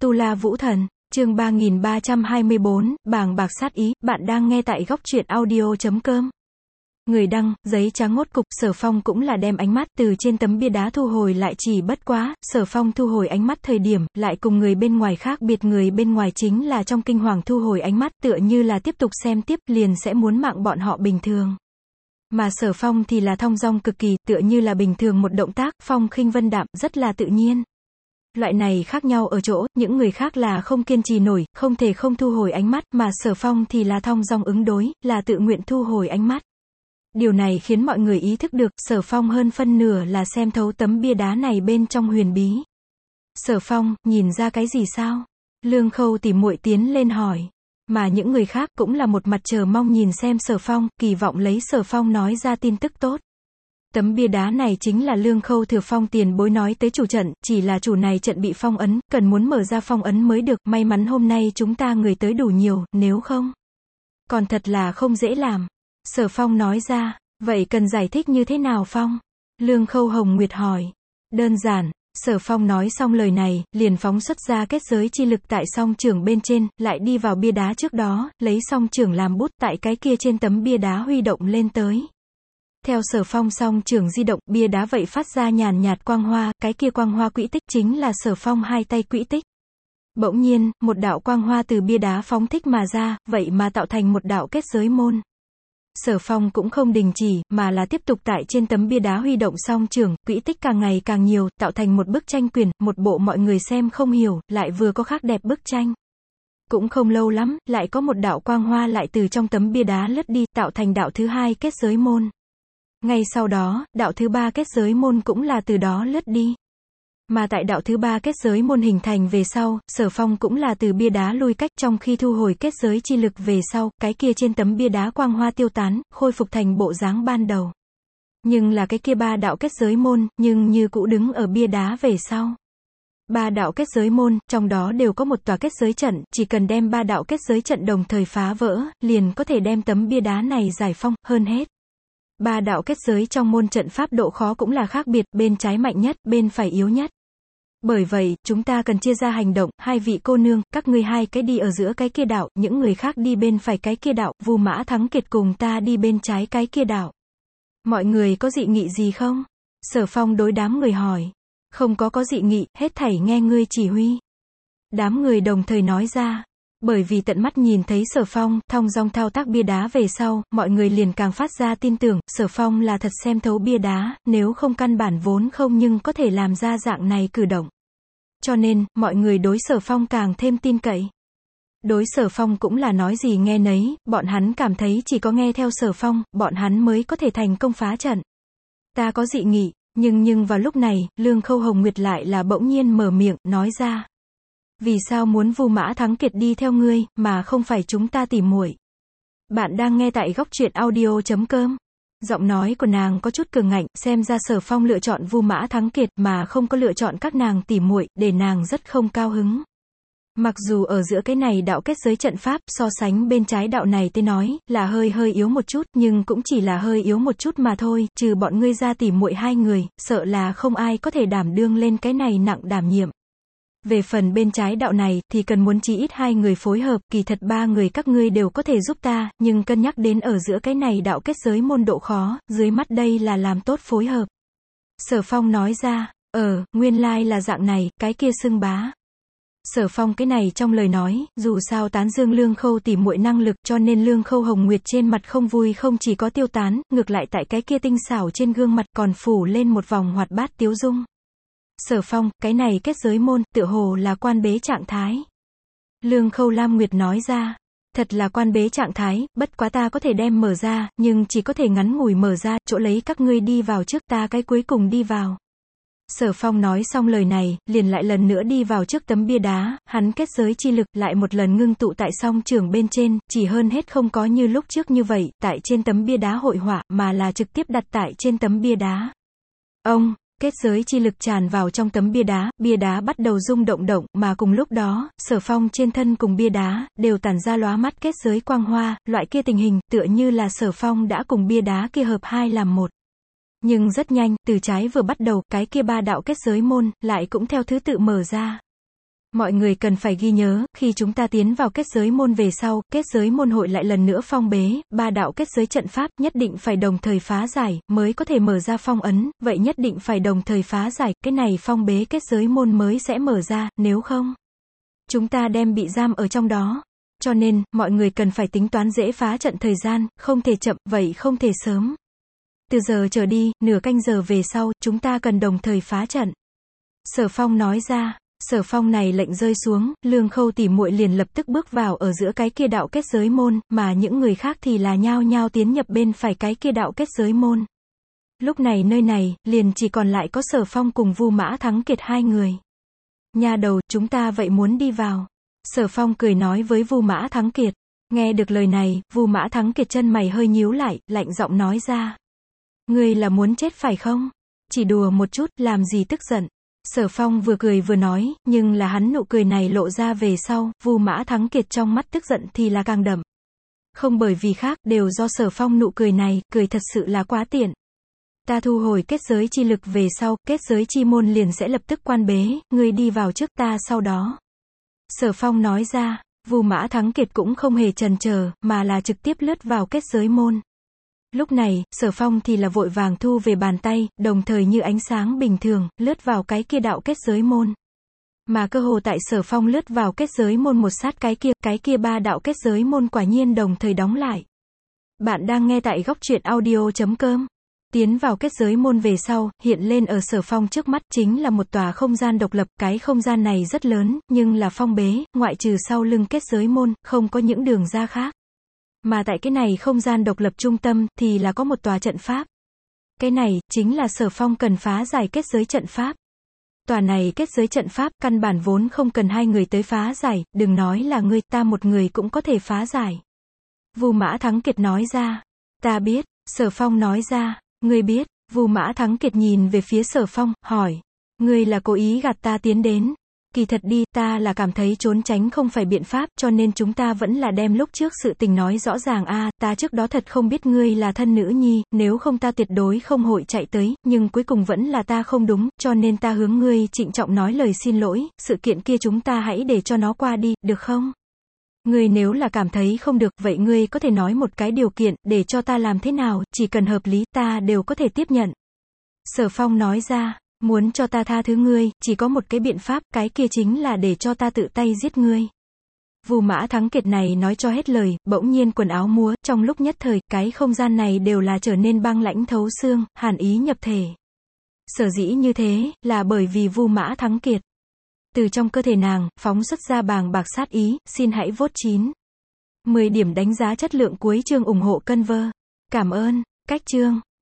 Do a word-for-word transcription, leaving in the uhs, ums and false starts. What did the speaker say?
Tu La Vũ Thần, chương ba nghìn ba trăm hai mươi bốn, bàng bạc sát ý, bạn đang nghe tại góc truyện audio chấm com. Người đăng, giấy trắng ngốt cục, Sở Phong cũng là đem ánh mắt từ trên tấm bia đá thu hồi lại, chỉ bất quá, Sở Phong thu hồi ánh mắt thời điểm, lại cùng người bên ngoài khác biệt, người bên ngoài chính là trong kinh hoàng thu hồi ánh mắt, tựa như là tiếp tục xem tiếp, liền sẽ muốn mạng bọn họ bình thường. Mà Sở Phong thì là thong dong cực kỳ, tựa như là bình thường một động tác, phong khinh vân đạm, rất là tự nhiên. Loại này khác nhau ở chỗ, những người khác là không kiên trì nổi, không thể không thu hồi ánh mắt, mà Sở Phong thì là thong dong ứng đối, là tự nguyện thu hồi ánh mắt. Điều này khiến mọi người ý thức được, Sở Phong hơn phân nửa là xem thấu tấm bia đá này bên trong huyền bí. Sở Phong, nhìn ra cái gì sao? Lương Khâu tỉ muội tiến lên hỏi. Mà những người khác cũng là một mặt chờ mong nhìn xem Sở Phong, kỳ vọng lấy Sở Phong nói ra tin tức tốt. Tấm bia đá này chính là Lương Khâu Thừa Phong tiền bối nói tới chủ trận, chỉ là chủ này trận bị phong ấn, cần muốn mở ra phong ấn mới được, may mắn hôm nay chúng ta người tới đủ nhiều, nếu không, còn thật là không dễ làm. Sở Phong nói ra, vậy cần giải thích như thế nào Phong? Lương Khâu Hồng Nguyệt hỏi. Đơn giản. Sở Phong nói xong lời này, liền phóng xuất ra kết giới chi lực tại song chưởng bên trên, lại đi vào bia đá trước đó, lấy song chưởng làm bút tại cái kia trên tấm bia đá huy động lên tới. Theo Sở Phong song chưởng di động, bia đá vậy phát ra nhàn nhạt quang hoa, cái kia quang hoa quỹ tích chính là Sở Phong hai tay quỹ tích. Bỗng nhiên, một đạo quang hoa từ bia đá phóng thích mà ra, vậy mà tạo thành một đạo kết giới môn. Sở Phong cũng không đình chỉ, mà là tiếp tục tại trên tấm bia đá huy động song chưởng, quỹ tích càng ngày càng nhiều, tạo thành một bức tranh quyển, một bộ mọi người xem không hiểu, lại vừa có khác đẹp bức tranh. Cũng không lâu lắm, lại có một đạo quang hoa lại từ trong tấm bia đá lướt đi, tạo thành đạo thứ hai kết giới môn. Ngay sau đó, đạo thứ ba kết giới môn cũng là từ đó lướt đi. Mà tại đạo thứ ba kết giới môn hình thành về sau, Sở Phong cũng là từ bia đá lui cách, trong khi thu hồi kết giới chi lực về sau, cái kia trên tấm bia đá quang hoa tiêu tán, khôi phục thành bộ dáng ban đầu. Nhưng là cái kia ba đạo kết giới môn, nhưng như cũ đứng ở bia đá về sau. Ba đạo kết giới môn, trong đó đều có một tòa kết giới trận, chỉ cần đem ba đạo kết giới trận đồng thời phá vỡ, liền có thể đem tấm bia đá này giải phong, hơn hết. Ba đạo kết giới trong môn trận pháp độ khó cũng là khác biệt, bên trái mạnh nhất, bên phải yếu nhất. Bởi vậy, chúng ta cần chia ra hành động, hai vị cô nương, các ngươi hai cái đi ở giữa cái kia đạo, những người khác đi bên phải cái kia đạo, Vu Mã Thắng Kiệt cùng ta đi bên trái cái kia đạo. Mọi người có dị nghị gì không? Sở Phong đối đám người hỏi. Không có có dị nghị, hết thảy nghe ngươi chỉ huy. Đám người đồng thời nói ra. Bởi vì tận mắt nhìn thấy Sở Phong thong dong thao tác bia đá về sau, mọi người liền càng phát ra tin tưởng, Sở Phong là thật xem thấu bia đá, nếu không căn bản vốn không nhưng có thể làm ra dạng này cử động. Cho nên, mọi người đối Sở Phong càng thêm tin cậy. Đối Sở Phong cũng là nói gì nghe nấy, bọn hắn cảm thấy chỉ có nghe theo Sở Phong, bọn hắn mới có thể thành công phá trận. Ta có dị nghị, nhưng nhưng vào lúc này, Lương Khâu Hồng Nguyệt lại là bỗng nhiên mở miệng, nói ra. Vì sao muốn Vu Mã Thắng Kiệt đi theo ngươi, mà không phải chúng ta tỉ muội? Bạn đang nghe tại góc truyện audio chấm com. Giọng nói của nàng có chút cường ngạnh, xem ra Sở Phong lựa chọn Vu Mã Thắng Kiệt mà không có lựa chọn các nàng tỉ muội, để nàng rất không cao hứng. Mặc dù ở giữa cái này đạo kết giới trận pháp, so sánh bên trái đạo này tới nói, là hơi hơi yếu một chút, nhưng cũng chỉ là hơi yếu một chút mà thôi, trừ bọn ngươi ra tỉ muội hai người, sợ là không ai có thể đảm đương lên cái này nặng đảm nhiệm. Về phần bên trái đạo này, thì cần muốn chí ít hai người phối hợp, kỳ thật ba người các ngươi đều có thể giúp ta, nhưng cân nhắc đến ở giữa cái này đạo kết giới môn độ khó, dưới mắt đây là làm tốt phối hợp. Sở Phong nói ra, ờ, nguyên lai là dạng này, cái kia xưng bá. Sở Phong cái này trong lời nói, dù sao tán dương Lương Khâu tỉ muội năng lực, cho nên Lương Khâu Hồng Nguyệt trên mặt không vui không chỉ có tiêu tán, ngược lại tại cái kia tinh xảo trên gương mặt còn phủ lên một vòng hoạt bát tiếu dung. Sở Phong, cái này kết giới môn, tựa hồ là quan bế trạng thái. Lương Khâu Lam Nguyệt nói ra, thật là quan bế trạng thái, bất quá ta có thể đem mở ra, nhưng chỉ có thể ngắn ngủi mở ra, chỗ lấy các ngươi đi vào trước, ta cái cuối cùng đi vào. Sở Phong nói xong lời này, liền lại lần nữa đi vào trước tấm bia đá, hắn kết giới chi lực lại một lần ngưng tụ tại song chưởng bên trên, chỉ hơn hết không có như lúc trước như vậy, tại trên tấm bia đá hội họa, mà là trực tiếp đặt tại trên tấm bia đá. Ông, kết giới chi lực tràn vào trong tấm bia đá, bia đá bắt đầu rung động động, mà cùng lúc đó, Sở Phong trên thân cùng bia đá, đều tản ra lóa mắt kết giới quang hoa, loại kia tình hình, tựa như là Sở Phong đã cùng bia đá kia hợp hai làm một. Nhưng rất nhanh, từ trái vừa bắt đầu, cái kia ba đạo kết giới môn, lại cũng theo thứ tự mở ra. Mọi người cần phải ghi nhớ, khi chúng ta tiến vào kết giới môn về sau, kết giới môn hội lại lần nữa phong bế, ba đạo kết giới trận pháp nhất định phải đồng thời phá giải, mới có thể mở ra phong ấn, vậy nhất định phải đồng thời phá giải, cái này phong bế kết giới môn mới sẽ mở ra, nếu không, chúng ta đem bị giam ở trong đó. Cho nên, mọi người cần phải tính toán dễ phá trận thời gian, không thể chậm, vậy không thể sớm. Từ giờ trở đi, nửa canh giờ về sau, chúng ta cần đồng thời phá trận. Sở Phong nói ra. Sở Phong này lệnh rơi xuống, Lương Khâu tỉ muội liền lập tức bước vào ở giữa cái kia đạo kết giới môn, mà những người khác thì là nhao nhao tiến nhập bên phải cái kia đạo kết giới môn. Lúc này nơi này, liền chỉ còn lại có Sở Phong cùng Vu Mã Thắng Kiệt hai người. Nha đầu, chúng ta vậy muốn đi vào. Sở Phong cười nói với Vu Mã Thắng Kiệt. Nghe được lời này, Vu Mã Thắng Kiệt chân mày hơi nhíu lại, lạnh giọng nói ra. Ngươi là muốn chết phải không? Chỉ đùa một chút, làm gì tức giận. Sở Phong vừa cười vừa nói, nhưng là hắn nụ cười này lộ ra về sau, Vu Mã Thắng Kiệt trong mắt tức giận thì là càng đậm. Không bởi vì khác, đều do Sở Phong nụ cười này, cười thật sự là quá tiện. Ta thu hồi kết giới chi lực về sau, kết giới chi môn liền sẽ lập tức quan bế, ngươi đi vào trước ta sau đó. Sở Phong nói ra, Vu Mã Thắng Kiệt cũng không hề chần chờ, mà là trực tiếp lướt vào kết giới môn. Lúc này, Sở Phong thì là vội vàng thu về bàn tay, đồng thời như ánh sáng bình thường, lướt vào cái kia đạo kết giới môn. Mà cơ hồ tại Sở Phong lướt vào kết giới môn một sát cái kia, cái kia ba đạo kết giới môn quả nhiên đồng thời đóng lại. Bạn đang nghe tại góc truyện audio chấm com. Tiến vào kết giới môn về sau, hiện lên ở Sở Phong trước mắt chính là một tòa không gian độc lập, cái không gian này rất lớn, nhưng là phong bế, ngoại trừ sau lưng kết giới môn, không có những đường ra khác. Mà tại cái này không gian độc lập trung tâm, thì là có một tòa trận pháp. Cái này, chính là Sở Phong cần phá giải kết giới trận pháp. Tòa này kết giới trận pháp, căn bản vốn không cần hai người tới phá giải, đừng nói là ngươi, ta một người cũng có thể phá giải. Vu Mã Thắng Kiệt nói ra. Ta biết, Sở Phong nói ra. Ngươi biết, Vu Mã Thắng Kiệt nhìn về phía Sở Phong, hỏi. Ngươi là cố ý gạt ta tiến đến. Kỳ thật đi, ta là cảm thấy trốn tránh không phải biện pháp, cho nên chúng ta vẫn là đem lúc trước sự tình nói rõ ràng a, à, ta trước đó thật không biết ngươi là thân nữ nhi, nếu không ta tuyệt đối không hội chạy tới, nhưng cuối cùng vẫn là ta không đúng, cho nên ta hướng ngươi trịnh trọng nói lời xin lỗi, sự kiện kia chúng ta hãy để cho nó qua đi, được không? Ngươi nếu là cảm thấy không được, vậy ngươi có thể nói một cái điều kiện, để cho ta làm thế nào, chỉ cần hợp lý, ta đều có thể tiếp nhận. Sở Phong nói ra. Muốn cho ta tha thứ ngươi, chỉ có một cái biện pháp, cái kia chính là để cho ta tự tay giết ngươi. Vu Mã Thắng Kiệt này nói cho hết lời, bỗng nhiên quần áo múa, trong lúc nhất thời, cái không gian này đều là trở nên băng lãnh thấu xương, hàn ý nhập thể. Sở dĩ như thế, là bởi vì Vu Mã Thắng Kiệt. Từ trong cơ thể nàng, phóng xuất ra bàng bạc sát ý, xin hãy vote chín. mười điểm đánh giá chất lượng cuối chương ủng hộ Conver. Cảm ơn, cách chương.